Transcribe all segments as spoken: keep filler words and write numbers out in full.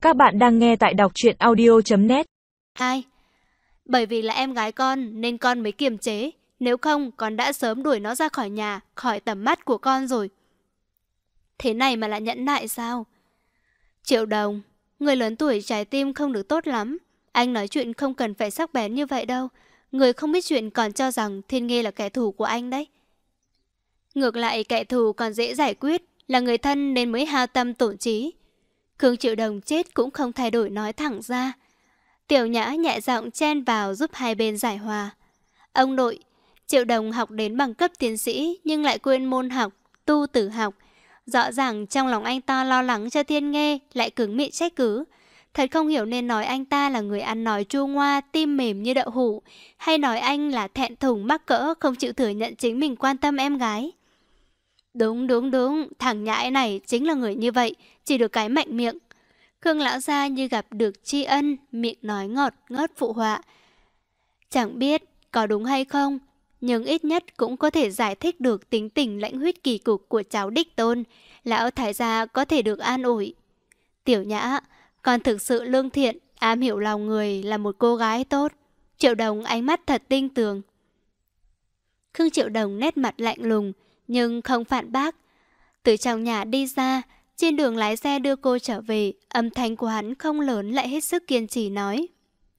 Các bạn đang nghe tại đọc truyện audio chấm net. Ai? Bởi vì là em gái con nên con mới kiềm chế. Nếu không con đã sớm đuổi nó ra khỏi nhà, khỏi tầm mắt của con rồi. Thế này mà lại nhẫn nại sao? Triệu Đồng, người lớn tuổi trái tim không được tốt lắm. Anh nói chuyện không cần phải sắc bén như vậy đâu. Người không biết chuyện còn cho rằng Thiên Nghê là kẻ thù của anh đấy. Ngược lại kẻ thù còn dễ giải quyết, là người thân nên mới hao tâm tổn trí. Khương Triệu Đồng chết cũng không thay đổi nói thẳng ra. Tiểu Nhã nhẹ giọng chen vào giúp hai bên giải hòa. Ông nội, Triệu Đồng học đến bằng cấp tiến sĩ nhưng lại quên môn học, tu tử học. Rõ ràng trong lòng anh ta lo lắng cho Thiên Nghê, lại cứng miệng trách cứ. Thật không hiểu nên nói anh ta là người ăn nói chua ngoa, tim mềm như đậu hũ, hay nói anh là thẹn thùng mắc cỡ không chịu thừa nhận chính mình quan tâm em gái. Đúng đúng đúng, thằng nhãi này chính là người như vậy, chỉ được cái mạnh miệng. Khương lão gia như gặp được tri ân, miệng nói ngọt ngớt phụ họa. Chẳng biết có đúng hay không, nhưng ít nhất cũng có thể giải thích được tính tình lãnh huyết kỳ cục của cháu đích tôn. Lão thái gia có thể được an ủi. Tiểu Nhã, con thực sự lương thiện, am hiểu lòng người, là một cô gái tốt. Triệu Đồng ánh mắt thật tinh tường. Khương Triệu Đồng nét mặt lạnh lùng, nhưng không phản bác. Từ trong nhà đi ra, trên đường lái xe đưa cô trở về, âm thanh của hắn không lớn lại hết sức kiên trì nói.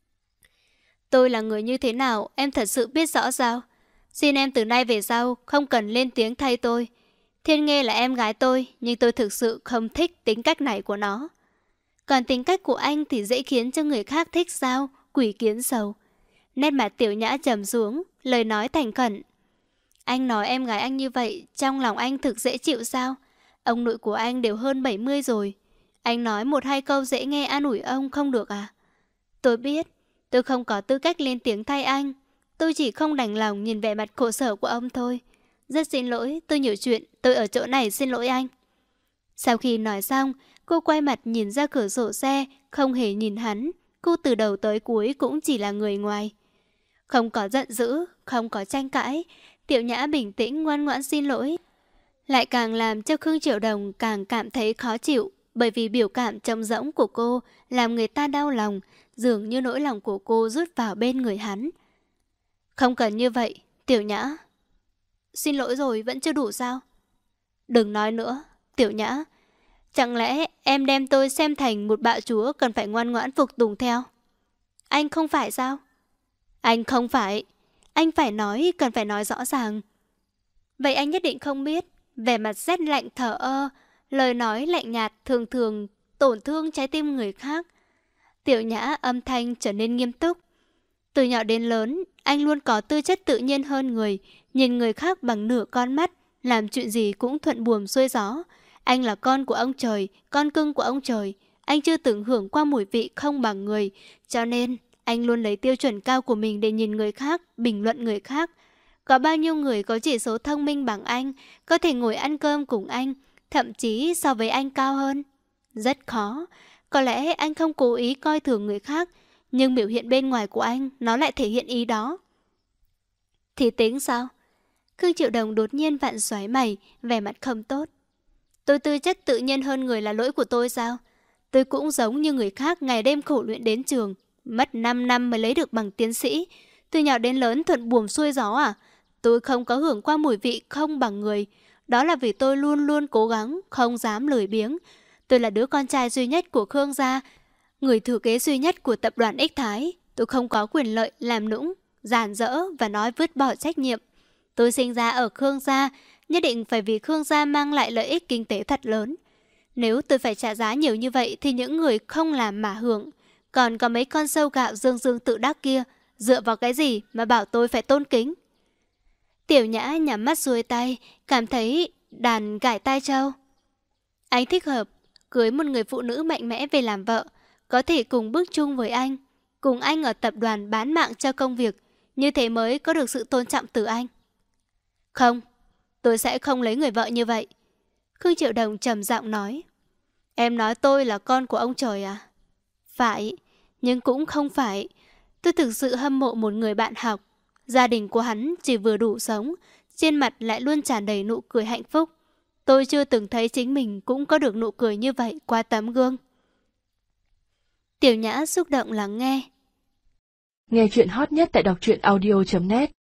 Tôi là người như thế nào, em thật sự biết rõ sao? Xin em từ nay về sau, không cần lên tiếng thay tôi. Thiên Nghê là em gái tôi, nhưng tôi thực sự không thích tính cách này của nó. Còn tính cách của anh thì dễ khiến cho người khác thích sao, quỷ kiến sầu. Nét mặt Tiểu Nhã trầm xuống, lời nói thành khẩn. Anh nói em gái anh như vậy, trong lòng anh thực dễ chịu sao? Ông nội của anh đều hơn bảy mươi rồi. Anh nói một hai câu dễ nghe an ủi ông không được à? Tôi biết, tôi không có tư cách lên tiếng thay anh. Tôi chỉ không đành lòng nhìn vẻ mặt khổ sở của ông thôi. Rất xin lỗi, tôi nhiều chuyện, tôi ở chỗ này xin lỗi anh. Sau khi nói xong, cô quay mặt nhìn ra cửa sổ xe, không hề nhìn hắn. Cô từ đầu tới cuối cũng chỉ là người ngoài. Không có giận dữ, không có tranh cãi. Tiểu Nhã bình tĩnh ngoan ngoãn xin lỗi. Lại càng làm cho Khương Triệu Đồng càng cảm thấy khó chịu, bởi vì biểu cảm trống rỗng của cô làm người ta đau lòng, dường như nỗi lòng của cô rút vào bên người hắn. Không cần như vậy, Tiểu Nhã. Xin lỗi rồi, vẫn chưa đủ sao? Đừng nói nữa, Tiểu Nhã. Chẳng lẽ em đem tôi xem thành một bạo chúa cần phải ngoan ngoãn phục tùng theo? Anh không phải sao? Anh không phải. Anh phải nói, cần phải nói rõ ràng. Vậy anh nhất định không biết. Vẻ mặt rét lạnh thở ơ, lời nói lạnh nhạt thường thường tổn thương trái tim người khác. Tiểu Nhã âm thanh trở nên nghiêm túc. Từ nhỏ đến lớn, anh luôn có tư chất tự nhiên hơn người, nhìn người khác bằng nửa con mắt, làm chuyện gì cũng thuận buồm xuôi gió. Anh là con của ông trời, con cưng của ông trời. Anh chưa từng hưởng qua mùi vị không bằng người, cho nên anh luôn lấy tiêu chuẩn cao của mình để nhìn người khác, bình luận người khác. Có bao nhiêu người có chỉ số thông minh bằng anh, có thể ngồi ăn cơm cùng anh, thậm chí so với anh cao hơn? Rất khó. Có lẽ anh không cố ý coi thường người khác, nhưng biểu hiện bên ngoài của anh nó lại thể hiện ý đó. Thì tính sao? Khương Triệu Đồng đột nhiên vặn xoáy mày, vẻ mặt không tốt. Tôi tư chất tự nhiên hơn người là lỗi của tôi sao? Tôi cũng giống như người khác ngày đêm khổ luyện đến trường, mất năm năm mới lấy được bằng tiến sĩ. Từ nhỏ đến lớn thuận buồm xuôi gió à? Tôi không có hưởng qua mùi vị không bằng người. Đó là vì tôi luôn luôn cố gắng, không dám lười biếng. Tôi là đứa con trai duy nhất của Khương gia, người thừa kế duy nhất của tập đoàn Ích Thái. Tôi không có quyền lợi làm nũng, giản dỡ và nói vứt bỏ trách nhiệm. Tôi sinh ra ở Khương gia, nhất định phải vì Khương gia mang lại lợi ích kinh tế thật lớn. Nếu tôi phải trả giá nhiều như vậy thì những người không làm mà hưởng. Còn có mấy con sâu gạo dương dương tự đắc kia, dựa vào cái gì mà bảo tôi phải tôn kính? Tiểu Nhã nhắm mắt xuôi tay, cảm thấy đàn gảy tai trâu. Anh thích hợp cưới một người phụ nữ mạnh mẽ về làm vợ, có thể cùng bước chung với anh, cùng anh ở tập đoàn bán mạng cho công việc, như thế mới có được sự tôn trọng từ anh. Không, tôi sẽ không lấy người vợ như vậy. Khương Triệu Đồng trầm giọng nói. Em nói tôi là con của ông trời à? Phải, nhưng cũng không phải. Tôi thực sự hâm mộ một người bạn học. Gia đình của hắn chỉ vừa đủ sống, trên mặt lại luôn tràn đầy nụ cười hạnh phúc. Tôi chưa từng thấy chính mình cũng có được nụ cười như vậy qua tấm gương. Tiểu Nhã xúc động lắng nghe. Nghe chuyện hot nhất tại đọc truyện audio chấm net.